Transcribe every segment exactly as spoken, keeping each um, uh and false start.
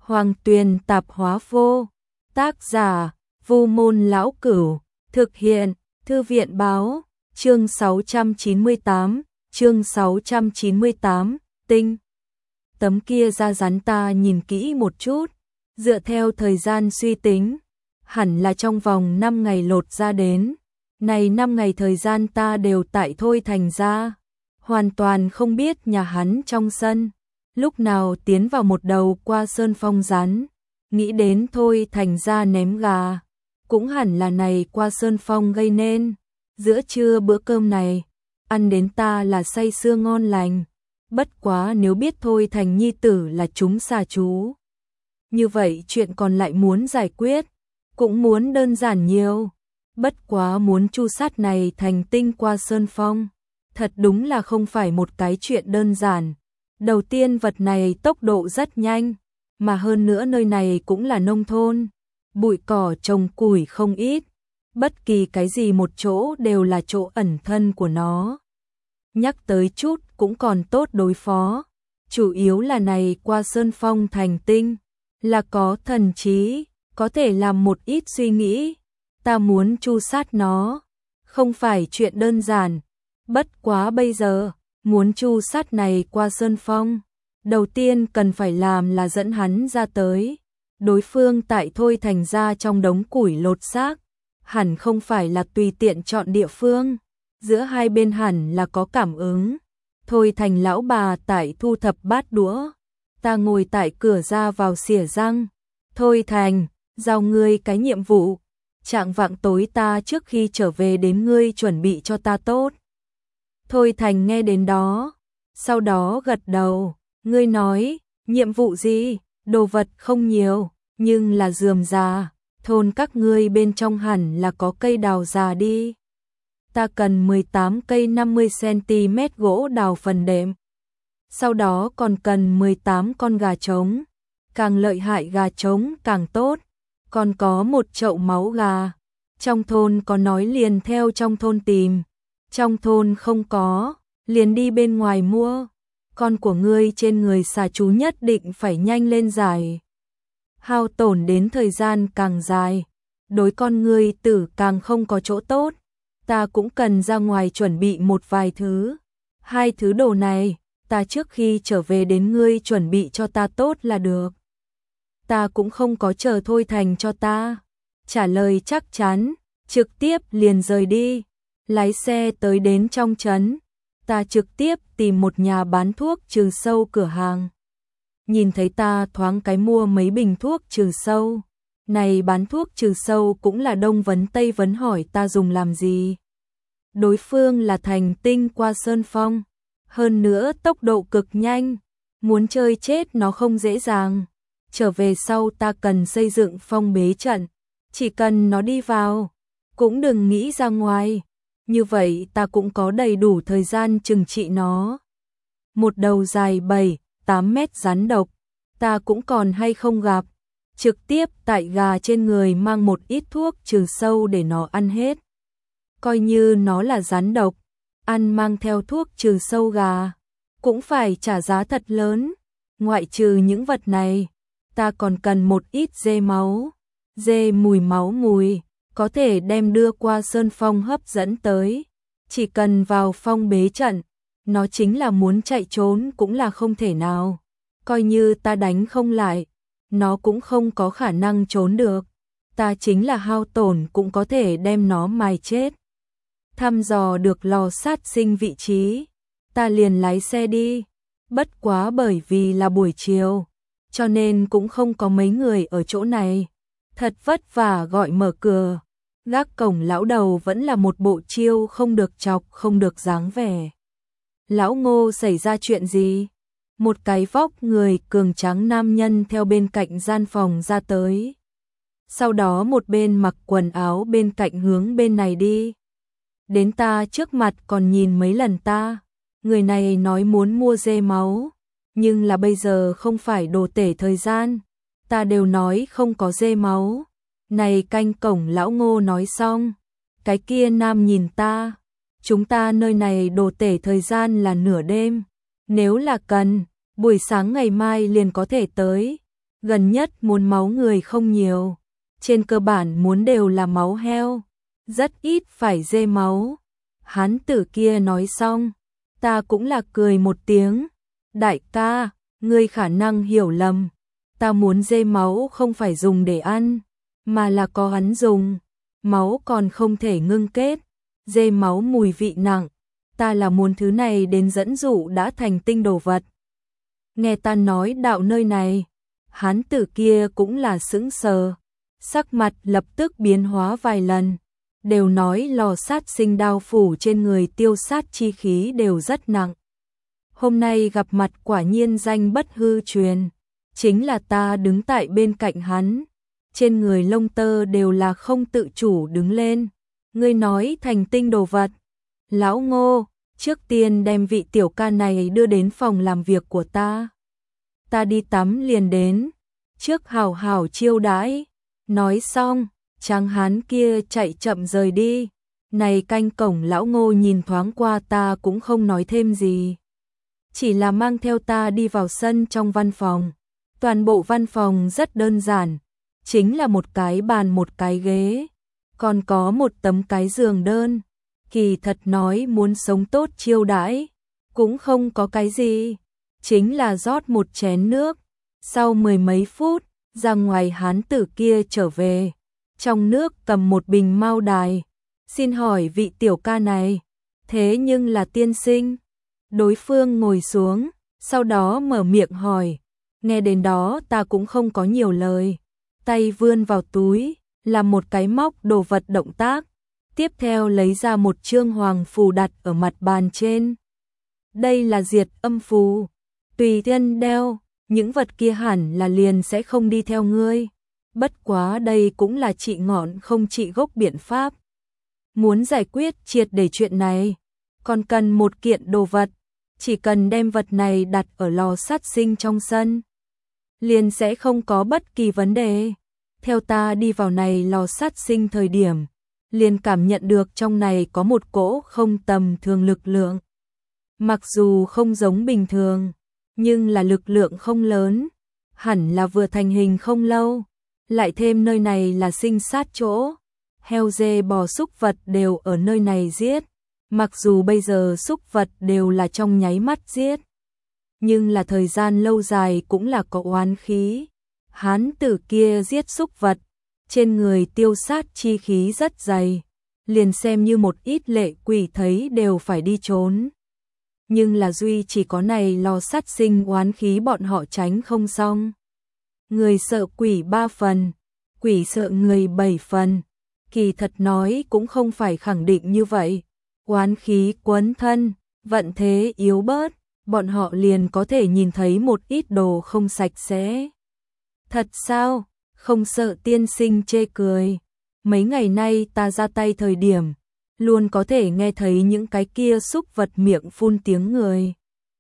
Hoàng Tuyền Tạp Hóa Vô. Tác giả: Vu Môn Lão Cửu. Thực hiện: Thư viện Báo. Chương sáu trăm chín mươi tám. Chương sáu trăm chín mươi tám. Tinh. Tấm kia da rắn ta nhìn kỹ một chút, dựa theo thời gian suy tính, hẳn là trong vòng năm ngày lột ra đến. Này năm ngày thời gian ta đều tại Thôi Thành ra, hoàn toàn không biết nhà hắn trong sân lúc nào tiến vào một đầu qua sơn phong rắn. Nghĩ đến Thôi Thành ra ném gà, cũng hẳn là này qua sơn phong gây nên. Giữa trưa bữa cơm này, ăn đến ta là say sưa ngon lành. Bất quá nếu biết Thôi Thành nhi tử là chúng xà chú, như vậy chuyện còn lại muốn giải quyết, cũng muốn đơn giản nhiều. Bất quá muốn chu sát này thành tinh qua sơn phong, thật đúng là không phải một cái chuyện đơn giản. Đầu tiên vật này tốc độ rất nhanh, mà hơn nữa nơi này cũng là nông thôn, bụi cỏ trồng củi không ít, bất kỳ cái gì một chỗ đều là chỗ ẩn thân của nó. Nhắc tới chút cũng còn tốt đối phó, chủ yếu là này qua sơn phong thành tinh, là có thần trí, có thể làm một ít suy nghĩ. Ta muốn chu sát nó, không phải chuyện đơn giản. Bất quá bây giờ, muốn chu sát này qua sơn phong, đầu tiên cần phải làm là dẫn hắn ra tới. Đối phương tại Thôi Thành ra trong đống củi lột xác, hẳn không phải là tùy tiện chọn địa phương, giữa hai bên hẳn là có cảm ứng. Thôi Thành lão bà tại thu thập bát đũa, ta ngồi tại cửa ra vào xỉa răng. Thôi Thành, giao ngươi cái nhiệm vụ, trạng vạng tối ta trước khi trở về đến ngươi chuẩn bị cho ta tốt. Thôi Thành nghe đến đó, sau đó gật đầu. Ngươi nói, nhiệm vụ gì? Đồ vật không nhiều, nhưng là rườm rà, thôn các ngươi bên trong hẳn là có cây đào già đi. Ta cần mười tám cây năm mươi xăng ti mét gỗ đào phần đệm. Sau đó còn cần mười tám con gà trống, càng lợi hại gà trống càng tốt. Còn có một chậu máu gà, trong thôn có nói liền theo trong thôn tìm, trong thôn không có, liền đi bên ngoài mua. Con của ngươi trên người xà chú nhất định phải nhanh lên giải, hao tổn đến thời gian càng dài, đối con ngươi tử càng không có chỗ tốt. Ta cũng cần ra ngoài chuẩn bị một vài thứ, hai thứ đồ này, ta trước khi trở về đến ngươi chuẩn bị cho ta tốt là được. Ta cũng không có chờ Thôi Thành cho ta trả lời chắc chắn, trực tiếp liền rời đi, lái xe tới đến trong trấn. Ta trực tiếp tìm một nhà bán thuốc trừ sâu cửa hàng. Nhìn thấy ta thoáng cái mua mấy bình thuốc trừ sâu. Này bán thuốc trừ sâu cũng là đông vấn tây vấn hỏi ta dùng làm gì. Đối phương là thành tinh qua sơn phong, hơn nữa tốc độ cực nhanh, muốn chơi chết nó không dễ dàng. Trở về sau ta cần xây dựng phong bế trận, chỉ cần nó đi vào, cũng đừng nghĩ ra ngoài. Như vậy ta cũng có đầy đủ thời gian trừng trị nó. Một đầu dài bảy, tám mét rắn độc, ta cũng còn hay không gặp. Trực tiếp tại gà trên người mang một ít thuốc trừ sâu để nó ăn hết. Coi như nó là rắn độc, ăn mang theo thuốc trừ sâu gà, cũng phải trả giá thật lớn. Ngoại trừ những vật này, ta còn cần một ít dê máu, dê mùi máu mùi, có thể đem đưa qua sơn phong hấp dẫn tới. Chỉ cần vào phong bế trận, nó chính là muốn chạy trốn cũng là không thể nào. Coi như ta đánh không lại, nó cũng không có khả năng trốn được. Ta chính là hao tổn cũng có thể đem nó mài chết. Thăm dò được lò sát sinh vị trí, ta liền lái xe đi. Bất quá bởi vì là buổi chiều, cho nên cũng không có mấy người ở chỗ này. Thật vất vả gọi mở cửa, gác cổng lão đầu vẫn là một bộ chiêu không được chọc không được dáng vẻ. Lão Ngô, xảy ra chuyện gì? Một cái vóc người cường tráng nam nhân theo bên cạnh gian phòng ra tới. Sau đó một bên mặc quần áo bên cạnh hướng bên này đi. Đến ta trước mặt còn nhìn mấy lần ta. Người này nói muốn mua dê máu, nhưng là bây giờ không phải đồ tể thời gian. Ta đều nói không có dê máu. Này canh cổng lão Ngô nói xong, cái kia nam nhìn ta. Chúng ta nơi này đồ tể thời gian là nửa đêm. Nếu là cần, buổi sáng ngày mai liền có thể tới. Gần nhất muốn máu người không nhiều, trên cơ bản muốn đều là máu heo, rất ít phải dê máu. Hán tử kia nói xong, ta cũng là cười một tiếng. Đại ca, ngươi khả năng hiểu lầm, ta muốn dê máu không phải dùng để ăn, mà là có hắn dùng. Máu còn không thể ngưng kết, dê máu mùi vị nặng, ta là muốn thứ này đến dẫn dụ đã thành tinh đồ vật. Nghe ta nói đạo nơi này, hán tử kia cũng là sững sờ, sắc mặt lập tức biến hóa vài lần, đều nói lò sát sinh đao phủ trên người tiêu sát chi khí đều rất nặng. Hôm nay gặp mặt quả nhiên danh bất hư truyền, chính là ta đứng tại bên cạnh hắn, trên người lông tơ đều là không tự chủ đứng lên. Ngươi nói thành tinh đồ vật, lão Ngô, trước tiên đem vị tiểu ca này đưa đến phòng làm việc của ta. Ta đi tắm liền đến, trước hảo hảo chiêu đãi. Nói xong, tráng hán kia chạy chậm rời đi. Này canh cổng lão Ngô nhìn thoáng qua ta cũng không nói thêm gì, chỉ là mang theo ta đi vào sân trong văn phòng. Toàn bộ văn phòng rất đơn giản, chính là một cái bàn một cái ghế, còn có một tấm cái giường đơn. Kỳ thật nói muốn sống tốt chiêu đãi, cũng không có cái gì, chính là rót một chén nước. Sau mười mấy phút, ra ngoài hán tử kia trở về, trong nước cầm một bình mao đài. Xin hỏi vị tiểu ca này, thế nhưng là tiên sinh. Đối phương ngồi xuống, sau đó mở miệng hỏi. Nghe đến đó ta cũng không có nhiều lời, tay vươn vào túi, làm một cái móc đồ vật động tác, tiếp theo lấy ra một chương hoàng phù đặt ở mặt bàn trên. Đây là diệt âm phù, tùy thân đeo, những vật kia hẳn là liền sẽ không đi theo ngươi. Bất quá đây cũng là trị ngọn không trị gốc biện pháp. Muốn giải quyết triệt để chuyện này, còn cần một kiện đồ vật, chỉ cần đem vật này đặt ở lò sát sinh trong sân, liền sẽ không có bất kỳ vấn đề. Theo ta đi vào này lò sát sinh thời điểm, liền cảm nhận được trong này có một cỗ không tầm thường lực lượng. Mặc dù không giống bình thường, nhưng là lực lượng không lớn, hẳn là vừa thành hình không lâu. Lại thêm nơi này là sinh sát chỗ, heo dê bò súc vật đều ở nơi này giết. Mặc dù bây giờ súc vật đều là trong nháy mắt giết, nhưng là thời gian lâu dài cũng là có oán khí. Hán tử kia giết súc vật, trên người tiêu sát chi khí rất dày, liền xem như một ít lệ quỷ thấy đều phải đi trốn. Nhưng là duy chỉ có này lò sát sinh oán khí bọn họ tránh không xong. Người sợ quỷ ba phần, quỷ sợ người bảy phần. Kỳ thật nói cũng không phải khẳng định như vậy. Oán khí quấn thân, vận thế yếu bớt, bọn họ liền có thể nhìn thấy một ít đồ không sạch sẽ. Thật sao? Không sợ tiên sinh chê cười. Mấy ngày nay ta ra tay thời điểm, luôn có thể nghe thấy những cái kia súc vật miệng phun tiếng người.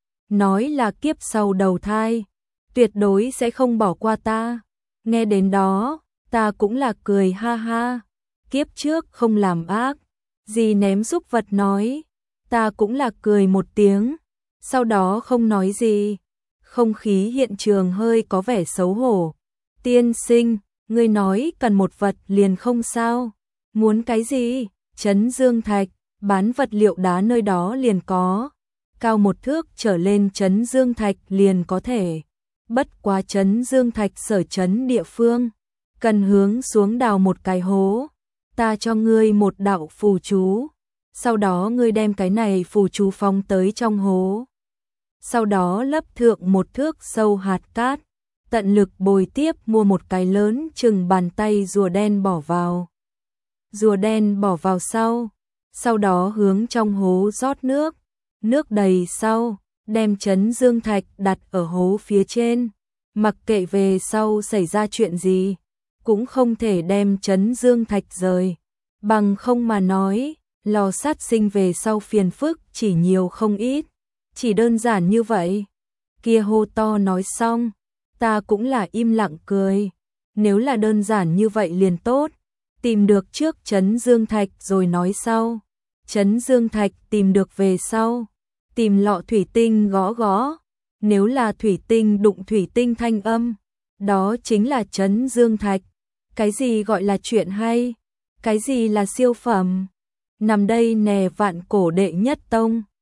Nói là kiếp sau đầu thai, tuyệt đối sẽ không bỏ qua ta. Nghe đến đó, ta cũng là cười ha ha. Kiếp trước không làm ác, gì ném súc vật nói. Ta cũng là cười một tiếng, sau đó không nói gì. Không khí hiện trường hơi có vẻ xấu hổ. Tiên sinh, ngươi nói cần một vật liền không sao. Muốn cái gì? Trấn Dương Thạch, bán vật liệu đá nơi đó liền có. Cao một thước trở lên Trấn Dương Thạch liền có thể. Bất quá Trấn Dương Thạch sở trấn địa phương, cần hướng xuống đào một cái hố. Ta cho ngươi một đạo phù chú, sau đó ngươi đem cái này phù chú phong tới trong hố. Sau đó lấp thượng một thước sâu hạt cát, tận lực bồi tiếp mua một cái lớn chừng bàn tay rùa đen bỏ vào. Rùa đen bỏ vào sau, sau đó hướng trong hố rót nước, nước đầy sau, đem Trấn Dương Thạch đặt ở hố phía trên. Mặc kệ về sau xảy ra chuyện gì, cũng không thể đem Trấn Dương Thạch rời. Bằng không mà nói, lò sát sinh về sau phiền phức chỉ nhiều không ít. Chỉ đơn giản như vậy. Kia hô to nói xong, ta cũng là im lặng cười. Nếu là đơn giản như vậy liền tốt. Tìm được trước Trấn Dương Thạch rồi nói sau. Trấn Dương Thạch tìm được về sau, tìm lọ thủy tinh gõ gõ. Nếu là thủy tinh đụng thủy tinh thanh âm, đó chính là Trấn Dương Thạch. Cái gì gọi là chuyện hay? Cái gì là siêu phẩm? Nằm đây nè vạn cổ đệ nhất tông.